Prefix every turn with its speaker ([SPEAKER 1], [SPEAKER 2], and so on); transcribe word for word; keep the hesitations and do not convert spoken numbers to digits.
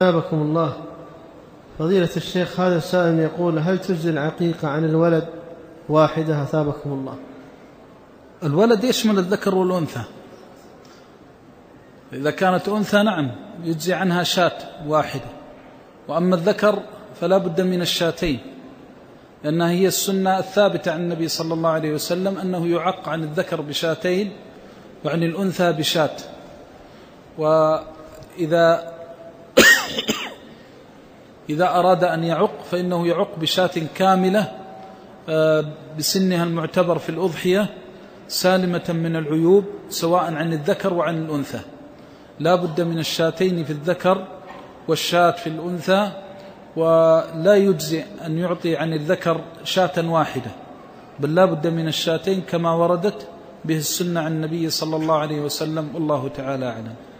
[SPEAKER 1] أثابكم الله. فضيلة الشيخ، هذا السائل يقول: هل تجزي العقيقة عن الولد واحدة؟ أثابكم الله.
[SPEAKER 2] الولد يشمل الذكر والأنثى. إذا كانت أنثى نعم يجزي عنها شاة واحدة، وأما الذكر فلا بد من الشاتين، لأنها هي السنة الثابتة عن النبي صلى الله عليه وسلم أنه يعق عن الذكر بشاتين وعن الأنثى بشاة. وإذا إذا أراد أن يعق فإنه يعق بشاة كاملة بسنها المعتبر في الأضحية، سالمة من العيوب سواء عن الذكر وعن الأنثى. لا بد من الشاتين في الذكر والشاة في الأنثى، ولا يجزي أن يعطي عن الذكر شاة واحدة، بل لا بد من الشاتين كما وردت به السنة عن النبي صلى الله عليه وسلم. والله تعالى أعلم.